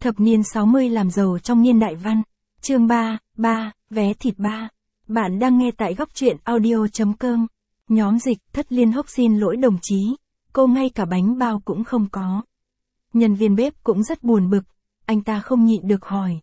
Thập niên 60 làm giàu trong niên đại văn. Chương 3, vé thịt 3. Bạn đang nghe tại góc truyện audio.com. Nhóm dịch Thất Liên Hốc xin lỗi đồng chí, cô ngay cả bánh bao cũng không có. Nhân viên bếp cũng rất buồn bực, anh ta không nhịn được hỏi.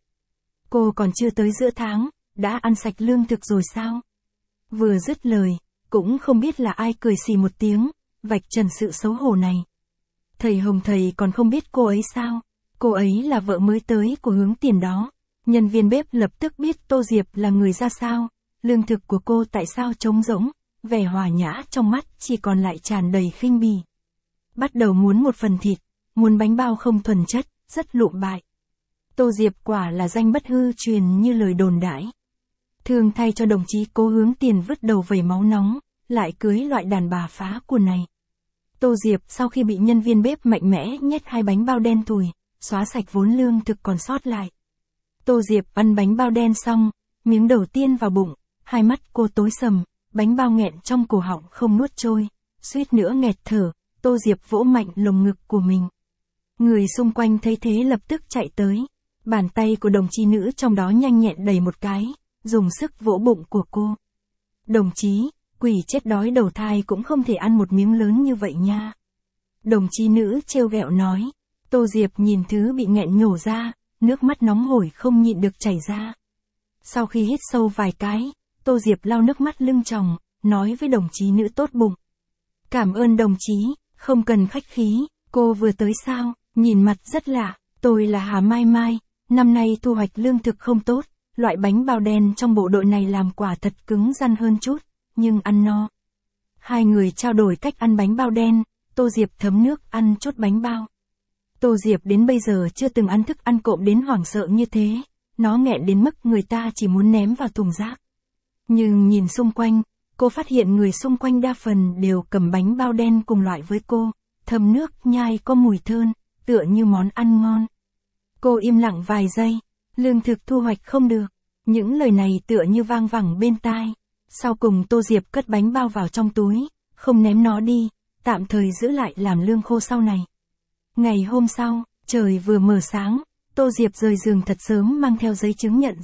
Cô còn chưa tới giữa tháng, đã ăn sạch lương thực rồi sao? Vừa dứt lời, cũng không biết là ai cười xì một tiếng, vạch trần sự xấu hổ này. Thầy Hồng thầy còn không biết cô ấy sao? Cô ấy là vợ mới tới của Hướng Tiền đó. Nhân viên bếp lập tức biết Tô Diệp là người ra sao, lương thực của cô tại sao trống rỗng, vẻ hòa nhã trong mắt chỉ còn lại tràn đầy khinh bỉ. Bắt đầu muốn một phần thịt, muốn bánh bao không thuần chất, rất lụm bại. Tô Diệp quả là danh bất hư truyền như lời đồn đãi. Thương thay cho đồng chí Cố Hướng Tiền vứt đầu vẩy máu nóng, lại cưới loại đàn bà phá của này. Tô Diệp sau khi bị nhân viên bếp mạnh mẽ nhét 2 bánh bao đen thùi, xóa sạch vốn lương thực còn sót lại. Tô Diệp ăn bánh bao đen xong, miếng đầu tiên vào bụng, hai mắt cô tối sầm, bánh bao nghẹn trong cổ họng không nuốt trôi, suýt nữa nghẹt thở. Tô Diệp vỗ mạnh lồng ngực của mình. Người xung quanh thấy thế lập tức chạy tới. Bàn tay của đồng chí nữ trong đó nhanh nhẹn đẩy một cái, dùng sức vỗ bụng của cô. Đồng chí, quỷ chết đói đầu thai cũng không thể ăn một miếng lớn như vậy nha. Đồng chí nữ trêu ghẹo nói. Tô Diệp nhìn thứ bị nghẹn nhổ ra, nước mắt nóng hổi không nhịn được chảy ra. Sau khi hít sâu vài cái, Tô Diệp lau nước mắt lưng tròng, nói với đồng chí nữ tốt bụng. Cảm ơn đồng chí, không cần khách khí, cô vừa tới sao, nhìn mặt rất lạ, tôi là Hà Mai Mai, năm nay thu hoạch lương thực không tốt, loại bánh bao đen trong bộ đội này làm quả thật cứng rắn hơn chút, nhưng ăn no. Hai người trao đổi cách ăn bánh bao đen, Tô Diệp thấm nước ăn chốt bánh bao. Tô Diệp đến bây giờ chưa từng ăn thức ăn cộm đến hoảng sợ như thế, nó nghẹn đến mức người ta chỉ muốn ném vào thùng rác. Nhưng nhìn xung quanh, cô phát hiện người xung quanh đa phần đều cầm bánh bao đen cùng loại với cô, thấm nước nhai có mùi thơm, tựa như món ăn ngon. Cô im lặng vài giây, lương thực thu hoạch không được, những lời này tựa như vang vẳng bên tai. Sau cùng Tô Diệp cất bánh bao vào trong túi, không ném nó đi, tạm thời giữ lại làm lương khô sau này. Ngày hôm sau, trời vừa mở sáng, Tô Diệp rời giường thật sớm mang theo giấy chứng nhận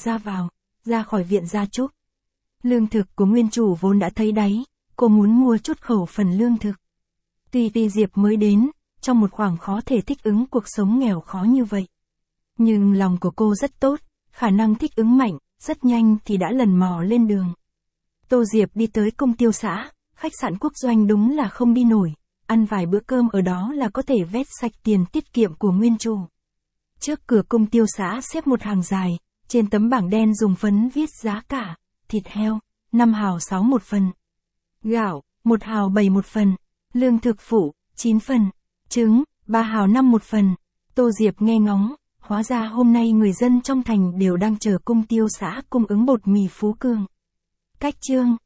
ra khỏi viện gia chúc. Lương thực của nguyên chủ vốn đã thấy đáy, cô muốn mua chút khẩu phần lương thực. Tuy Diệp mới đến, trong một khoảng khó thể thích ứng cuộc sống nghèo khó như vậy. Nhưng lòng của cô rất tốt, khả năng thích ứng mạnh, rất nhanh thì đã lần mò lên đường. Tô Diệp đi tới công tiêu xã, khách sạn Quốc Doanh đúng là không đi nổi, ăn vài bữa cơm ở đó là có thể vét sạch tiền tiết kiệm của nguyên chủ. Trước cửa công tiêu xã xếp một hàng dài, trên tấm bảng đen dùng phấn viết giá cả, thịt heo, 5 hào 6 một phần. Gạo, 1 hào 7 một phần. Lương thực phụ, 9 phần. Trứng, 3 hào 5 một phần. Tô Diệp nghe ngóng, hóa ra hôm nay người dân trong thành đều đang chờ công tiêu xã cung ứng bột mì Phú Cường. Cách chương